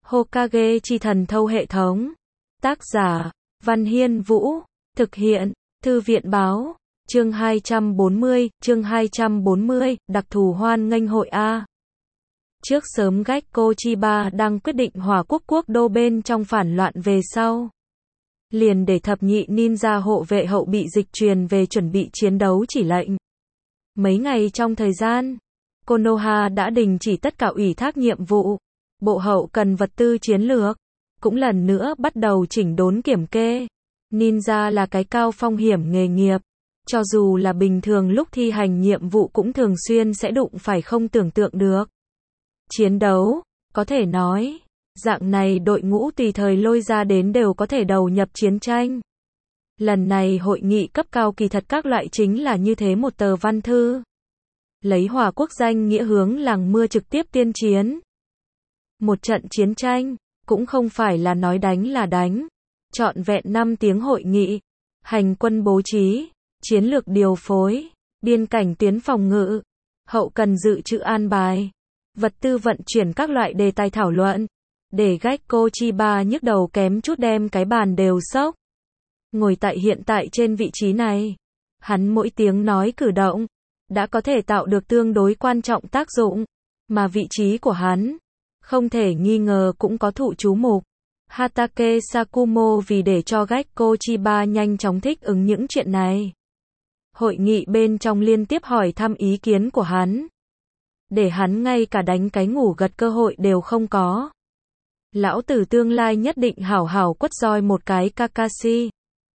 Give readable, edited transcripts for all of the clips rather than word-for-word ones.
Hokage chi thần thâu hệ thống. Tác giả, Văn Hiên Vũ. Thực hiện, Thư viện Báo. Chương 240, đặc thù hoan nghênh hội A. Trước sớm Gekko Chiba đang quyết định hòa quốc đô bên trong phản loạn về sau. Liền để thập nhị ninja hộ vệ hậu bị dịch truyền về chuẩn bị chiến đấu chỉ lệnh. Mấy ngày trong thời gian, Konoha đã đình chỉ tất cả ủy thác nhiệm vụ. Bộ hậu cần vật tư chiến lược, cũng lần nữa bắt đầu chỉnh đốn kiểm kê. Ninja là cái cao phong hiểm nghề nghiệp. Cho dù là bình thường lúc thi hành nhiệm vụ cũng thường xuyên sẽ đụng phải không tưởng tượng được. Chiến đấu, có thể nói, dạng này đội ngũ tùy thời lôi ra đến đều có thể đầu nhập chiến tranh. Lần này hội nghị cấp cao kỳ thật các loại chính là như thế một tờ văn thư. Lấy Hòa quốc danh nghĩa hướng làng mưa trực tiếp tiên chiến. Một trận chiến tranh, cũng không phải là nói đánh là đánh. Trọn vẹn 5 tiếng hội nghị, hành quân bố trí, chiến lược điều phối, biên cảnh tuyến phòng ngự, hậu cần dự trữ an bài, vật tư vận chuyển các loại đề tài thảo luận, để Gekko Chiba nhức đầu kém chút đem cái bàn đều sốc. Ngồi tại hiện tại trên vị trí này, hắn mỗi tiếng nói cử động, đã có thể tạo được tương đối quan trọng tác dụng, mà vị trí của hắn, không thể nghi ngờ cũng có thụ chú mục. Hatake Sakumo vì để cho Gekko Chiba nhanh chóng thích ứng những chuyện này. Hội nghị bên trong liên tiếp hỏi thăm ý kiến của hắn. Để hắn ngay cả đánh cái ngủ gật cơ hội đều không có. Lão tử tương lai nhất định hảo hảo quất roi một cái Kakashi.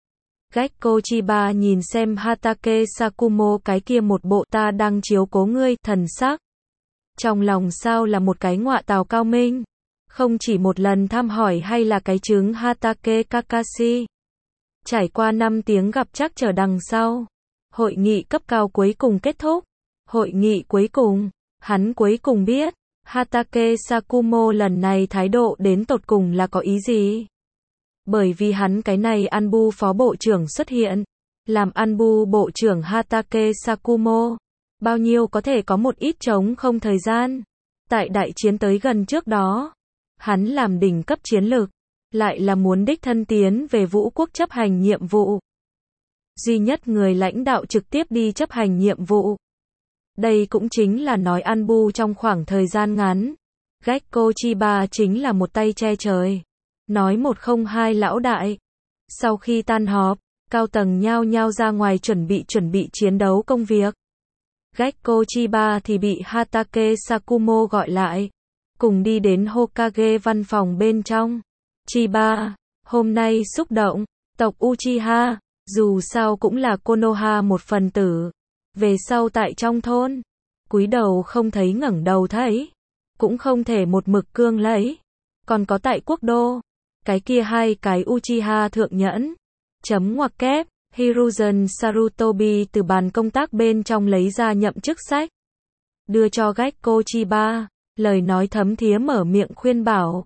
Gekko Chiba nhìn xem Hatake Sakumo cái kia một bộ ta đang chiếu cố ngươi thần sắc. Trong lòng sao là một cái ngọa tào cao minh. Không chỉ một lần thăm hỏi hay là cái trứng Hatake Kakashi. Trải qua 5 tiếng gặp chắc trở đằng sau. Hội nghị cấp cao cuối cùng kết thúc. Hội nghị cuối cùng, hắn cuối cùng biết, Hatake Sakumo lần này thái độ đến tột cùng là có ý gì. Bởi vì hắn cái này Anbu phó bộ trưởng xuất hiện, làm Anbu bộ trưởng Hatake Sakumo, bao nhiêu có thể có một ít trống không thời gian. Tại đại chiến tới gần trước đó, hắn làm đỉnh cấp chiến lược, lại là muốn đích thân tiến về Vũ quốc chấp hành nhiệm vụ. Duy nhất người lãnh đạo trực tiếp đi chấp hành nhiệm vụ. Đây cũng chính là nói Anbu trong khoảng thời gian ngắn. Gekko Chiba chính là một tay che trời. Nói 102 lão đại. Sau khi tan họp, cao tầng nhao nhao ra ngoài chuẩn bị chiến đấu công việc. Gekko Chiba thì bị Hatake Sakumo gọi lại. Cùng đi đến Hokage văn phòng bên trong. Chiba, hôm nay xúc động, tộc Uchiha, dù sao cũng là Konoha một phần tử. Về sau tại trong thôn, cúi đầu không thấy ngẩng đầu thấy, cũng không thể một mực cương lấy. Còn có tại quốc đô, cái kia hai cái Uchiha thượng nhẫn, chấm ngoặc kép, Hiruzen Sarutobi từ bàn công tác bên trong lấy ra nhậm chức sách. Đưa cho Gekko Chiba, lời nói thấm thía mở miệng khuyên bảo.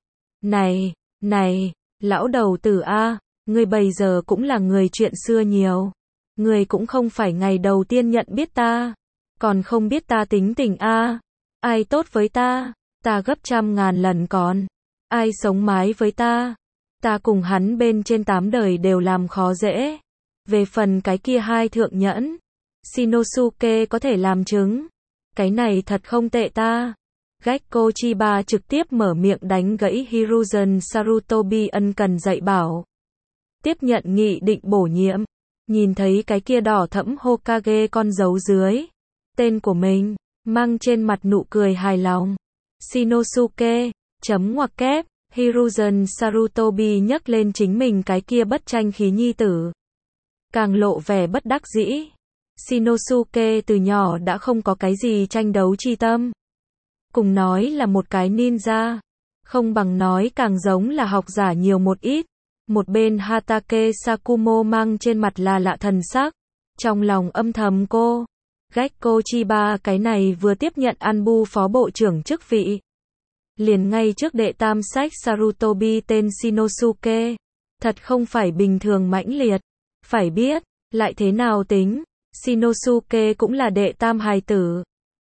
Này, lão đầu tử A, ngươi bây giờ cũng là người chuyện xưa nhiều. Ngươi cũng không phải ngày đầu tiên nhận biết ta, còn không biết ta tính tình A. Ai tốt với ta gấp 100.000 lần còn. Ai sống mái với ta cùng hắn bên trên 8 đời đều làm khó dễ. Về phần cái kia hai thượng nhẫn, Shinosuke có thể làm chứng. Cái này thật không tệ ta. Gekko Chiba trực tiếp mở miệng đánh gãy Hiruzen Sarutobi ân cần dạy bảo. Tiếp nhận nghị định bổ nhiệm. Nhìn thấy cái kia đỏ thẫm Hokage con dấu dưới tên của mình, mang trên mặt nụ cười hài lòng. Shinosuke, chấm ngoặc kép, Hiruzen Sarutobi nhấc lên chính mình cái kia bất tranh khí nhi tử. Càng lộ vẻ bất đắc dĩ. Shinosuke từ nhỏ đã không có cái gì tranh đấu chi tâm. Cùng nói là một cái ninja, không bằng nói càng giống là học giả nhiều một ít. Một bên Hatake Sakumo mang trên mặt là lạ thần sắc. Trong lòng âm thầm Gekko Chiba cái này vừa tiếp nhận Anbu phó bộ trưởng chức vị. Liền ngay trước đệ tam sách Sarutobi tên Shinosuke. Thật không phải bình thường mãnh liệt. Phải biết, lại thế nào tính, Shinosuke cũng là đệ tam hài tử.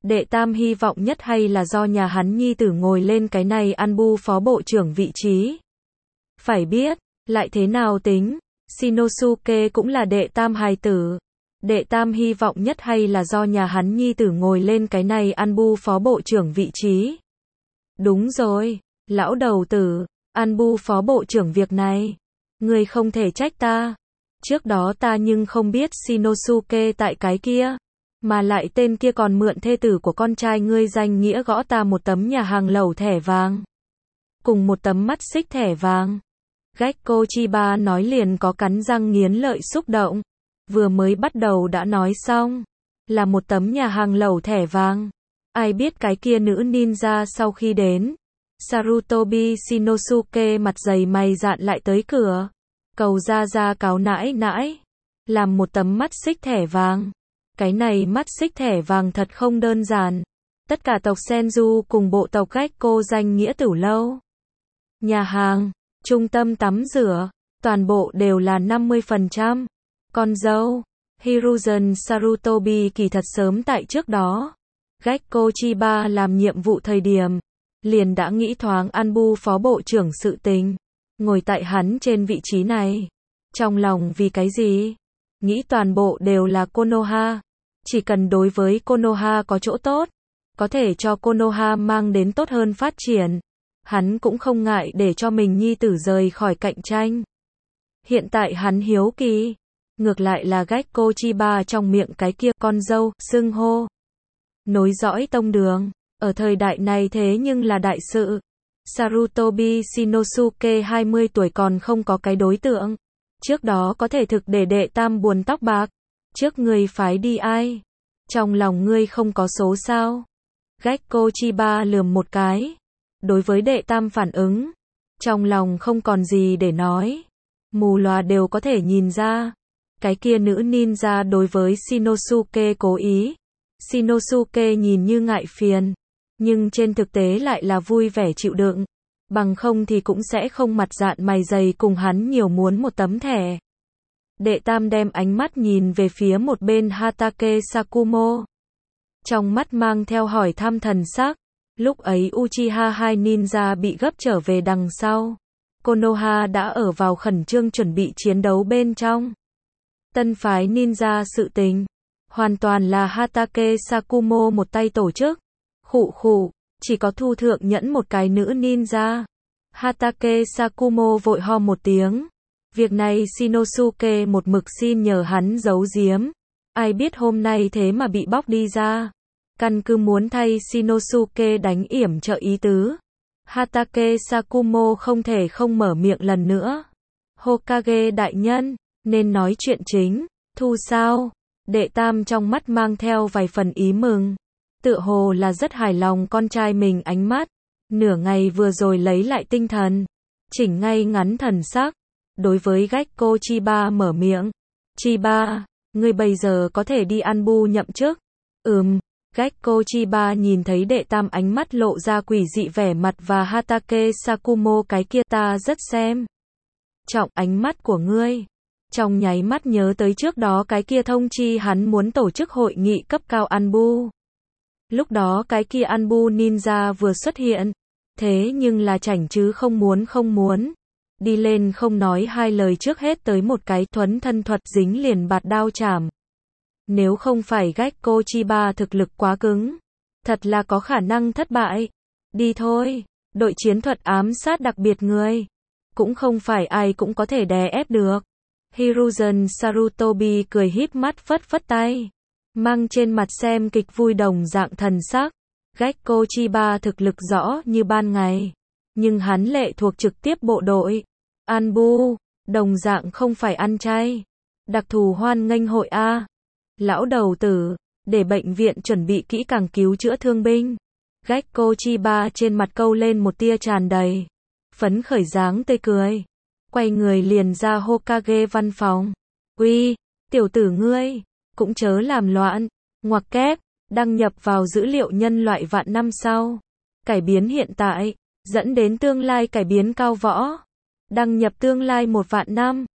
Đệ Tam hy vọng nhất hay là do nhà hắn nhi tử ngồi lên cái này Anbu phó bộ trưởng vị trí. Phải biết, lại thế nào tính, Shinosuke cũng là đệ Tam hài tử. Đệ Tam hy vọng nhất hay là do nhà hắn nhi tử ngồi lên cái này Anbu phó bộ trưởng vị trí. Đúng rồi, lão đầu tử, Anbu phó bộ trưởng việc này, ngươi không thể trách ta. Trước đó ta nhưng không biết Shinosuke tại cái kia, mà lại tên kia còn mượn thê tử của con trai ngươi danh nghĩa gõ ta một tấm nhà hàng lẩu thẻ vàng, cùng một tấm mắt xích thẻ vàng. Gekko Chiba nói liền có cắn răng nghiến lợi xúc động. Vừa mới bắt đầu đã nói xong, là một tấm nhà hàng lẩu thẻ vàng. Ai biết cái kia nữ ninja sau khi đến, Sarutobi Shinosuke mặt dày mày dạn lại tới cửa, cầu ra cáo nãi nãi, làm một tấm mắt xích thẻ vàng. Cái này mắt xích thẻ vàng thật không đơn giản. Tất cả tộc Senju cùng bộ tộc Gekko danh nghĩa tử lâu, nhà hàng, trung tâm tắm rửa, toàn bộ đều là 50%. Con dâu, Hiruzen Sarutobi kỳ thật sớm tại trước đó, Gekko Chiba làm nhiệm vụ thời điểm, liền đã nghĩ thoáng Anbu phó bộ trưởng sự tình, ngồi tại hắn trên vị trí này. Trong lòng vì cái gì? Nghĩ toàn bộ đều là Konoha. Chỉ cần đối với Konoha có chỗ tốt, có thể cho Konoha mang đến tốt hơn phát triển, hắn cũng không ngại để cho mình nhi tử rời khỏi cạnh tranh. Hiện tại hắn hiếu kỳ, ngược lại là Gekko Chiba trong miệng cái kia con dâu, xưng hô. Nối dõi tông đường, ở thời đại này thế nhưng là đại sự. Sarutobi Shinosuke 20 tuổi còn không có cái đối tượng. Trước đó có thể thực để đệ Tam buồn tóc bạc. Trước ngươi phái đi ai? Trong lòng ngươi không có số sao? Gekko Chiba lườm một cái. Đối với đệ Tam phản ứng, trong lòng không còn gì để nói. Mù lòa đều có thể nhìn ra. Cái kia nữ ninja đối với Shinosuke cố ý. Shinosuke nhìn như ngại phiền, nhưng trên thực tế lại là vui vẻ chịu đựng. Bằng không thì cũng sẽ không mặt dạn mày dày cùng hắn nhiều muốn một tấm thẻ. Đệ Tam đem ánh mắt nhìn về phía một bên Hatake Sakumo. Trong mắt mang theo hỏi thăm thần sắc. Lúc ấy Uchiha hai ninja bị gấp trở về đằng sau. Konoha đã ở vào khẩn trương chuẩn bị chiến đấu bên trong. Tân phái ninja sự tình, hoàn toàn là Hatake Sakumo một tay tổ chức. Khụ, chỉ có Thu Thượng Nhẫn một cái nữ ninja. Hatake Sakumo vội ho một tiếng. Việc này Shinosuke một mực xin nhờ hắn giấu giếm. Ai biết hôm nay thế mà bị bóc đi ra. Căn cứ muốn thay Shinosuke đánh yểm trợ ý tứ. Hatake Sakumo không thể không mở miệng lần nữa. Hokage đại nhân, nên nói chuyện chính. Thu sao? Đệ Tam trong mắt mang theo vài phần ý mừng. Tựa hồ là rất hài lòng con trai mình ánh mắt. Nửa ngày vừa rồi lấy lại tinh thần, chỉnh ngay ngắn thần sắc. Đối với Gekko Chiba mở miệng. Chiba, ngươi bây giờ có thể đi Anbu nhậm chức. Gekko Chiba nhìn thấy đệ Tam ánh mắt lộ ra quỷ dị vẻ mặt và Hatake Sakumo cái kia ta rất xem trọng ánh mắt của ngươi. Trong nháy mắt nhớ tới trước đó cái kia thông chi hắn muốn tổ chức hội nghị cấp cao Anbu. Lúc đó cái kia Anbu ninja vừa xuất hiện, thế nhưng là chảnh chứ không muốn. Đi lên không nói hai lời trước hết tới một cái thuấn thân thuật dính liền bạt đao chảm. Nếu không phải Gekko Chiba thực lực quá cứng, thật là có khả năng thất bại. Đi thôi, đội chiến thuật ám sát đặc biệt người, cũng không phải ai cũng có thể đè ép được. Hiruzen Sarutobi cười híp mắt phất tay, mang trên mặt xem kịch vui đồng dạng thần sắc. Gekko Chiba thực lực rõ như ban ngày, nhưng hắn lệ thuộc trực tiếp bộ đội Anbu, đồng dạng không phải ăn chay. Đặc thù hoan nghênh hội A. Lão đầu tử, để bệnh viện chuẩn bị kỹ càng cứu chữa thương binh. Gekko Chiba trên mặt câu lên một tia tràn đầy phấn khởi dáng tươi cười, quay người liền ra Hokage văn phòng. Uy, tiểu tử ngươi, cũng chớ làm loạn. Ngoặc kép, đăng nhập vào dữ liệu nhân loại vạn năm sau. Cải biến hiện tại, dẫn đến tương lai cải biến cao võ. Đăng nhập tương lai 1 vạn năm.